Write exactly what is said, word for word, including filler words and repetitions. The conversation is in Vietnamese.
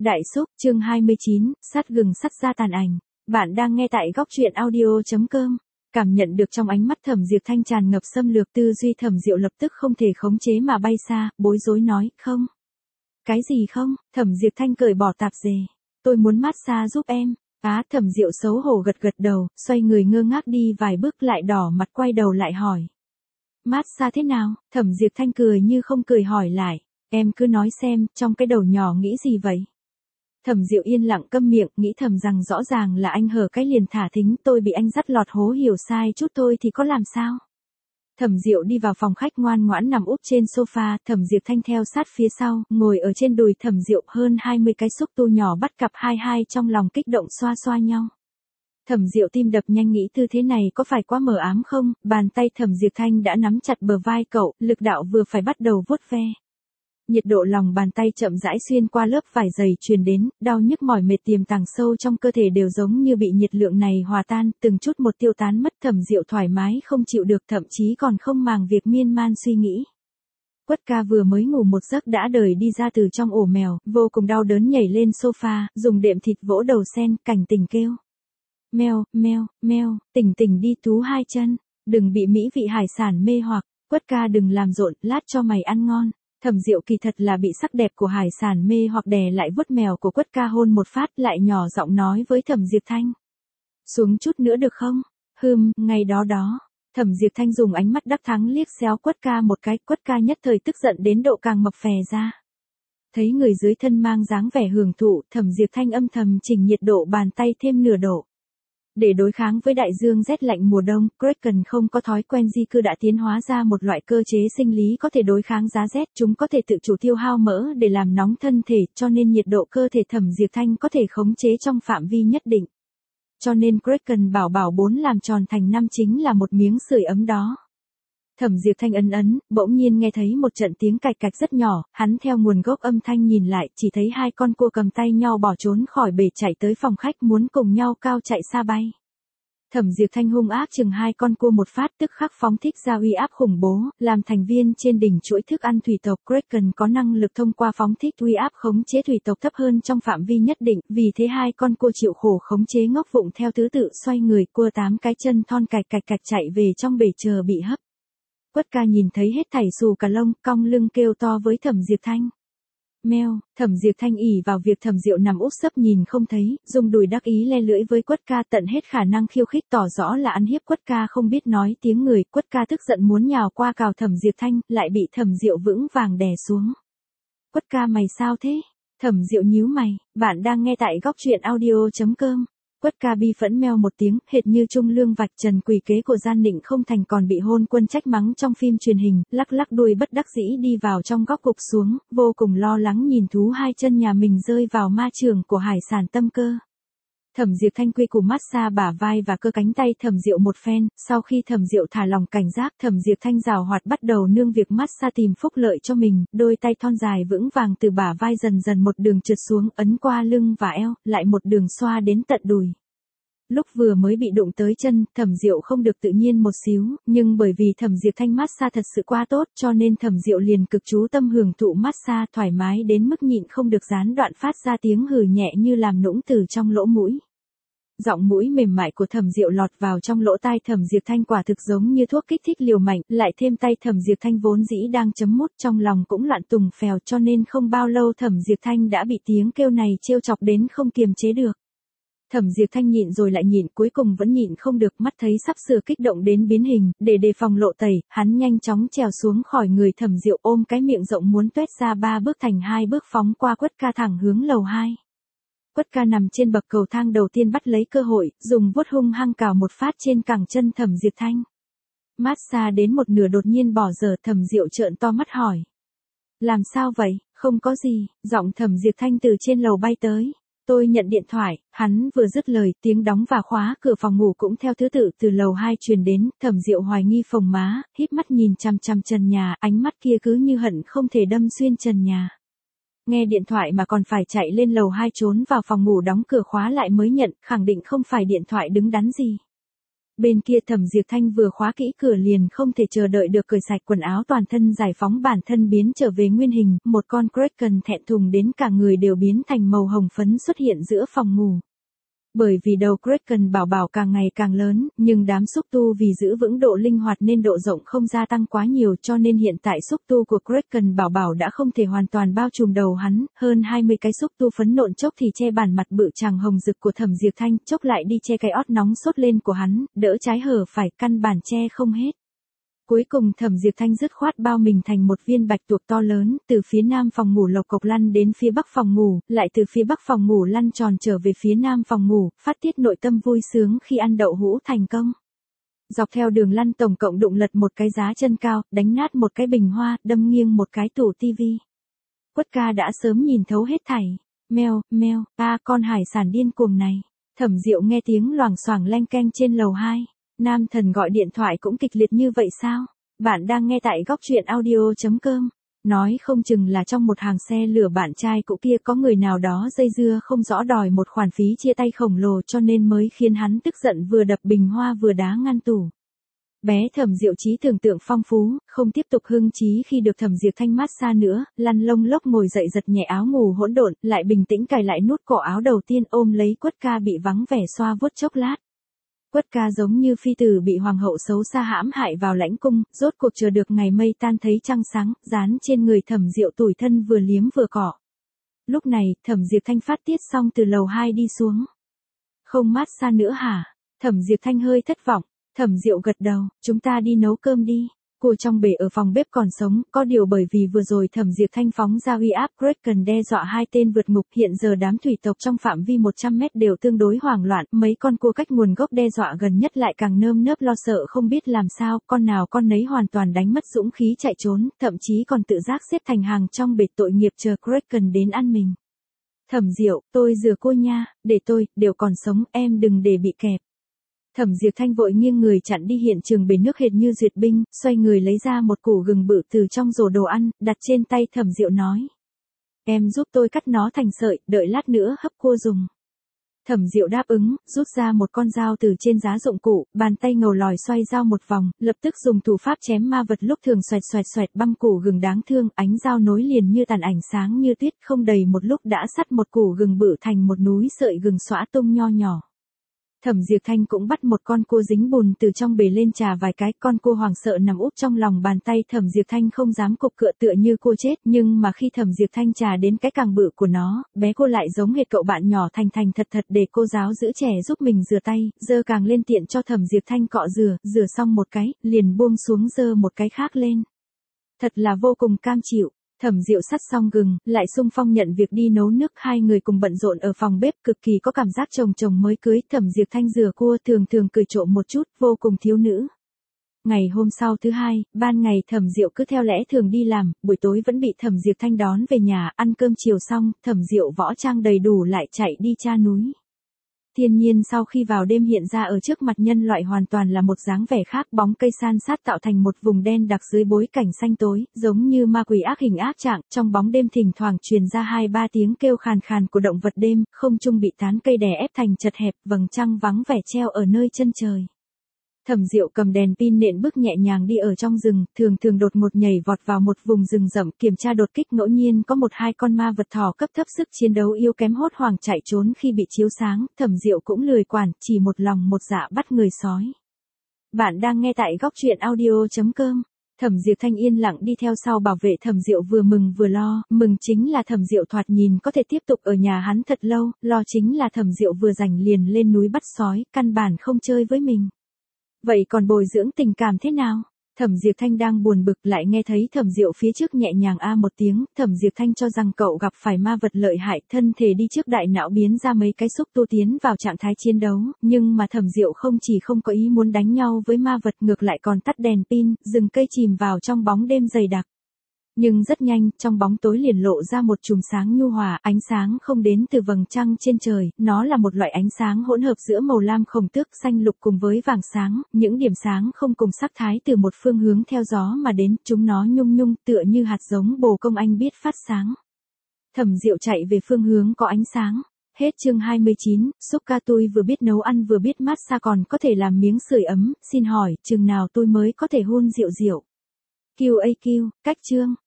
Đại Xúc, chương hai mươi chín, sát gừng sắt ra tàn ảnh. Bạn đang nghe tại góc truyện audio.com. Cảm nhận được trong ánh mắt Thẩm Diệp Thanh tràn ngập xâm lược, tư duy Thẩm Diệu lập tức không thể khống chế mà bay xa, bối rối nói, không. Cái gì không? Thẩm Diệp Thanh cởi bỏ tạp dề. Tôi muốn massage giúp em. Á, Thẩm Diệu xấu hổ gật gật đầu, xoay người ngơ ngác đi vài bước lại đỏ mặt quay đầu lại hỏi. Massage thế nào? Thẩm Diệp Thanh cười như không cười hỏi lại. Em cứ nói xem, trong cái đầu nhỏ nghĩ gì vậy? Thẩm Diệu yên lặng câm miệng, nghĩ thầm rằng rõ ràng là anh hở cái liền thả thính, tôi bị anh dắt lọt hố hiểu sai chút thôi thì có làm sao? Thẩm Diệu đi vào phòng khách ngoan ngoãn nằm úp trên sofa, Thẩm Diệp Thanh theo sát phía sau, ngồi ở trên đùi Thẩm Diệu, hơn hai mươi cái xúc tu nhỏ bắt cặp hai hai trong lòng kích động xoa xoa nhau. Thẩm Diệu tim đập nhanh nghĩ tư thế này có phải quá mờ ám không, bàn tay Thẩm Diệp Thanh đã nắm chặt bờ vai cậu, lực đạo vừa phải bắt đầu vuốt ve. Nhiệt độ lòng bàn tay chậm rãi xuyên qua lớp vải dày truyền đến, đau nhức mỏi mệt tiềm tàng sâu trong cơ thể đều giống như bị nhiệt lượng này hòa tan, từng chút một tiêu tán mất. Thẩm Diệu thoải mái không chịu được, thậm chí còn không màng việc miên man suy nghĩ. Quất ca vừa mới ngủ một giấc đã đời đi ra từ trong ổ mèo, vô cùng đau đớn nhảy lên sofa, dùng đệm thịt vỗ đầu sen, cảnh tỉnh kêu. Meo, meo, meo, tỉnh tỉnh đi Tú hai chân, đừng bị mỹ vị hải sản mê hoặc, Quất ca đừng làm rộn, lát cho mày ăn ngon. Thẩm Diệu kỳ thật là bị sắc đẹp của hải sản mê hoặc, đè lại vuốt mèo của Quất ca hôn một phát, lại nhỏ giọng nói với Thẩm Diệp Thanh. Xuống chút nữa được không? Hừm, ngày đó đó. Thẩm Diệp Thanh dùng ánh mắt đắc thắng liếc xéo Quất ca một cái, Quất ca nhất thời tức giận đến độ càng mập phè ra. Thấy người dưới thân mang dáng vẻ hưởng thụ, Thẩm Diệp Thanh âm thầm chỉnh nhiệt độ bàn tay thêm nửa độ. Để đối kháng với đại dương rét lạnh mùa đông, Kraken không có thói quen di cư đã tiến hóa ra một loại cơ chế sinh lý có thể đối kháng giá rét, chúng có thể tự chủ tiêu hao mỡ để làm nóng thân thể, cho nên nhiệt độ cơ thể Thẩm Diệp Thanh có thể khống chế trong phạm vi nhất định. Cho nên Kraken bảo bảo bốn làm tròn thành năm chính là một miếng sưởi ấm đó. Thẩm Diệp Thanh ấn ấn, bỗng nhiên nghe thấy một trận tiếng cạch cạch rất nhỏ, hắn theo nguồn gốc âm thanh nhìn lại, chỉ thấy hai con cua cầm tay nhau bỏ trốn khỏi bể chạy tới phòng khách muốn cùng nhau cao chạy xa bay. Thẩm Diệp Thanh hung ác chừng hai con cua một phát, tức khắc phóng thích ra uy áp khủng bố, làm thành viên trên đỉnh chuỗi thức ăn thủy tộc Kraken có năng lực thông qua phóng thích uy áp khống chế thủy tộc thấp hơn trong phạm vi nhất định, vì thế hai con cua chịu khổ khống chế ngốc vụng theo thứ tự xoay người, cua tám cái chân thon cạch cạch cạch chạy về trong bể chờ bị hấp. Quất ca nhìn thấy hết thảy xù cả lông, cong lưng kêu to với Thẩm Diệp Thanh. Meo, Thẩm Diệp Thanh ỉ vào việc Thẩm Diệu nằm úp sấp nhìn không thấy, dùng đùi đắc ý le lưỡi với Quất ca, tận hết khả năng khiêu khích tỏ rõ là ăn hiếp Quất ca không biết nói tiếng người. Quất ca tức giận muốn nhào qua cào Thẩm Diệp Thanh, lại bị Thẩm Diệu vững vàng đè xuống. Quất ca mày sao thế? Thẩm Diệu nhíu mày, bạn đang nghe tại góc truyện audio.com. Quất ca bi phẫn meo một tiếng, hệt như trung lương vạch trần quỷ kế của gian định không thành còn bị hôn quân trách mắng trong phim truyền hình, lắc lắc đuôi bất đắc dĩ đi vào trong góc gục xuống, vô cùng lo lắng nhìn Thú hai chân nhà mình rơi vào ma trường của hải sản tâm cơ. Thẩm Diệp Thanh quy củ massage bả vai và cơ cánh tay Thẩm Diệu một phen, sau khi Thẩm Diệu thả lòng cảnh giác, Thẩm Diệp Thanh giàu hoạt bắt đầu nương việc massage tìm phúc lợi cho mình, đôi tay thon dài vững vàng từ bả vai dần dần một đường trượt xuống, ấn qua lưng và eo, lại một đường xoa đến tận đùi. Lúc vừa mới bị đụng tới chân, Thẩm Diệu không được tự nhiên một xíu, nhưng bởi vì Thẩm Diệp Thanh massage thật sự quá tốt, cho nên Thẩm Diệu liền cực chú tâm hưởng thụ massage, thoải mái đến mức nhịn không được gián đoạn phát ra tiếng hừ nhẹ như làm nũng từ trong lỗ mũi. Giọng mũi mềm mại của Thẩm Diệu lọt vào trong lỗ tai Thẩm Diệp Thanh quả thực giống như thuốc kích thích liều mạnh, lại thêm tay Thẩm Diệp Thanh vốn dĩ đang chấm mút trong lòng cũng loạn tùng phèo, cho nên không bao lâu Thẩm Diệp Thanh đã bị tiếng kêu này trêu chọc đến không kiềm chế được. Thẩm Diệp Thanh nhịn rồi lại nhịn, cuối cùng vẫn nhịn không được, mắt thấy sắp sửa kích động đến biến hình, để đề phòng lộ tẩy, hắn nhanh chóng trèo xuống khỏi người Thẩm Diệu, ôm cái miệng rộng muốn tuét ra ba bước thành hai bước phóng qua Quất ca thẳng hướng lầu hai. Quất ca nằm trên bậc cầu thang đầu tiên bắt lấy cơ hội, dùng vuốt hung hăng cào một phát trên cẳng chân Thẩm Diệp Thanh. Massage đến một nửa đột nhiên bỏ dở, Thẩm Diệu trợn to mắt hỏi. Làm sao vậy? Không có gì, giọng Thẩm Diệp Thanh từ trên lầu bay tới. Tôi nhận điện thoại, hắn vừa dứt lời, tiếng đóng và khóa cửa phòng ngủ cũng theo thứ tự từ lầu hai truyền đến, Thẩm Diệu hoài nghi phồng má, híp mắt nhìn chằm chằm trần nhà, ánh mắt kia cứ như hận không thể đâm xuyên trần nhà. Nghe điện thoại mà còn phải chạy lên lầu hai trốn vào phòng ngủ đóng cửa khóa lại mới nhận, khẳng định không phải điện thoại đứng đắn gì. Bên kia Thẩm Diệp Thanh vừa khóa kỹ cửa liền không thể chờ đợi được cởi sạch quần áo toàn thân giải phóng bản thân biến trở về nguyên hình, một con Kraken thẹn thùng đến cả người đều biến thành màu hồng phấn xuất hiện giữa phòng ngủ. Bởi vì đầu Kraken bảo bảo càng ngày càng lớn, nhưng đám xúc tu vì giữ vững độ linh hoạt nên độ rộng không gia tăng quá nhiều cho nên hiện tại xúc tu của Kraken bảo bảo đã không thể hoàn toàn bao trùm đầu hắn, hơn hai mươi cái xúc tu phấn nộn chốc thì che bản mặt bự tràng hồng rực của Thẩm Diệp Thanh, chốc lại đi che cái ót nóng sốt lên của hắn, đỡ trái hở phải căn bản che không hết. Cuối cùng Thẩm Diệp Thanh dứt khoát bao mình thành một viên bạch tuộc to lớn, từ phía nam phòng ngủ lộc cộc lăn đến phía bắc phòng ngủ, lại từ phía bắc phòng ngủ lăn tròn trở về phía nam phòng ngủ, phát tiết nội tâm vui sướng khi ăn đậu hũ thành công. Dọc theo đường lăn tổng cộng đụng lật một cái giá chân cao, đánh nát một cái bình hoa, đâm nghiêng một cái tủ tivi. Quất ca đã sớm nhìn thấu hết thảy. Meo, meo, a con hải sản điên cuồng này. Thẩm Diệu nghe tiếng loảng xoảng leng keng trên lầu hai. Nam thần gọi điện thoại cũng kịch liệt như vậy sao? Bạn đang nghe tại góc truyện audio chấm com. Nói không chừng là trong một hàng xe lửa bạn trai cũ kia có người nào đó dây dưa không rõ đòi một khoản phí chia tay khổng lồ cho nên mới khiến hắn tức giận vừa đập bình hoa vừa đá ngăn tủ. Bé Thẩm Diệu trí tưởng tượng phong phú, không tiếp tục hưng trí khi được Thẩm Diệp Thanh mát xa nữa, lăn lông lốc ngồi dậy giật nhẹ áo ngủ hỗn độn, lại bình tĩnh cài lại nút cổ áo đầu tiên ôm lấy Quất ca bị vắng vẻ xoa vuốt chốc lát. Quất ca giống như phi tử bị hoàng hậu xấu xa hãm hại vào lãnh cung, rốt cuộc chờ được ngày mây tan thấy trăng sáng, dán trên người Thẩm Diệu tủi thân vừa liếm vừa cọ. Lúc này, Thẩm Diệp Thanh phát tiết xong từ lầu hai đi xuống. Không mát xa nữa hả? Thẩm Diệp Thanh hơi thất vọng. Thẩm Diệu gật đầu, chúng ta đi nấu cơm đi. Cua trong bể ở phòng bếp còn sống, có điều bởi vì vừa rồi Thẩm Diệp Thanh phóng ra uy áp Kraken đe dọa hai tên vượt ngục, hiện giờ đám thủy tộc trong phạm vi một trăm mét đều tương đối hoảng loạn, mấy con cua cách nguồn gốc đe dọa gần nhất lại càng nơm nớp lo sợ không biết làm sao, con nào con nấy hoàn toàn đánh mất dũng khí chạy trốn, thậm chí còn tự giác xếp thành hàng trong bể tội nghiệp chờ Kraken đến ăn mình. Thẩm Diệu, tôi rửa cua nha, để tôi, đều còn sống, em đừng để bị kẹp. Thẩm Diệp Thanh vội nghiêng người chặn đi hiện trường bể nước hệt như duyệt binh, xoay người lấy ra một củ gừng bự từ trong rổ đồ ăn, đặt trên tay Thẩm Diệu nói. Em giúp tôi cắt nó thành sợi, đợi lát nữa hấp cua dùng. Thẩm Diệu đáp ứng, rút ra một con dao từ trên giá dụng cụ, bàn tay ngầu lòi xoay dao một vòng, lập tức dùng thủ pháp chém ma vật lúc thường xoẹt xoẹt xoẹt băm củ gừng đáng thương, ánh dao nối liền như tàn ảnh sáng như tuyết, không đầy một lúc đã sắt một củ gừng bự thành một núi sợi gừng xõa tung nho nhỏ. Thẩm Diệp Thanh cũng bắt một con cua dính bùn từ trong bể lên trà vài cái, con cua hoảng sợ nằm úp trong lòng bàn tay Thẩm Diệp Thanh không dám cục cựa tựa như cua chết, nhưng mà khi Thẩm Diệp Thanh trà đến cái càng bự của nó, bé cô lại giống hệt cậu bạn nhỏ thành thành thật thật để cô giáo giữ trẻ giúp mình rửa tay, dơ càng lên tiện cho Thẩm Diệp Thanh cọ rửa, rửa xong một cái, liền buông xuống dơ một cái khác lên. Thật là vô cùng cam chịu. Thẩm Diệu sắt xong gừng, lại xung phong nhận việc đi nấu nước, hai người cùng bận rộn ở phòng bếp, cực kỳ có cảm giác chồng chồng mới cưới. Thẩm Diệp Thanh rửa cua thường thường cười trộm một chút, vô cùng thiếu nữ. Ngày hôm sau thứ hai, ban ngày Thẩm Diệu cứ theo lẽ thường đi làm, buổi tối vẫn bị Thẩm Diệp Thanh đón về nhà, ăn cơm chiều xong, Thẩm Diệu võ trang đầy đủ lại chạy đi tra núi. Thiên nhiên sau khi vào đêm hiện ra ở trước mặt nhân loại hoàn toàn là một dáng vẻ khác, bóng cây san sát tạo thành một vùng đen đặc dưới bối cảnh xanh tối, giống như ma quỷ ác hình ác trạng, trong bóng đêm thỉnh thoảng truyền ra hai ba tiếng kêu khàn khàn của động vật đêm, không trung bị tán cây đè ép thành chật hẹp, vầng trăng vắng vẻ treo ở nơi chân trời. Thẩm Diệu cầm đèn pin nện bước nhẹ nhàng đi ở trong rừng, thường thường đột ngột nhảy vọt vào một vùng rừng rậm kiểm tra đột kích, ngẫu nhiên có một hai con ma vật thỏ cấp thấp sức chiến đấu yếu kém hốt hoảng chạy trốn khi bị chiếu sáng, Thẩm Diệu cũng lười quản, chỉ một lòng một dạ bắt người sói. Bạn đang nghe tại góc truyện audio chấm com. Thẩm Diệp Thanh yên lặng đi theo sau bảo vệ Thẩm Diệu, vừa mừng vừa lo, mừng chính là Thẩm Diệu thoạt nhìn có thể tiếp tục ở nhà hắn thật lâu, lo chính là Thẩm Diệu vừa rảnh liền lên núi bắt sói, căn bản không chơi với mình. Vậy còn bồi dưỡng tình cảm thế nào? Thẩm Diệp Thanh đang buồn bực lại nghe thấy Thẩm Diệu phía trước nhẹ nhàng a một tiếng, Thẩm Diệp Thanh cho rằng cậu gặp phải ma vật lợi hại, thân thể đi trước đại não biến ra mấy cái xúc tu tiến vào trạng thái chiến đấu, nhưng mà Thẩm Diệu không chỉ không có ý muốn đánh nhau với ma vật, ngược lại còn tắt đèn pin, rừng cây chìm vào trong bóng đêm dày đặc. Nhưng rất nhanh, trong bóng tối liền lộ ra một chùm sáng nhu hòa, ánh sáng không đến từ vầng trăng trên trời, nó là một loại ánh sáng hỗn hợp giữa màu lam khổng tước, xanh lục cùng với vàng sáng, những điểm sáng không cùng sắc thái từ một phương hướng theo gió mà đến, chúng nó nhung nhung tựa như hạt giống bồ công anh biết phát sáng. Thẩm Diệu chạy về phương hướng có ánh sáng. Hết chương hai mươi chín, xúc ca tôi vừa biết nấu ăn vừa biết massage còn có thể làm miếng sưởi ấm, xin hỏi, chừng nào tôi mới có thể hôn Diệu Diệu? quy a quy, cách chương.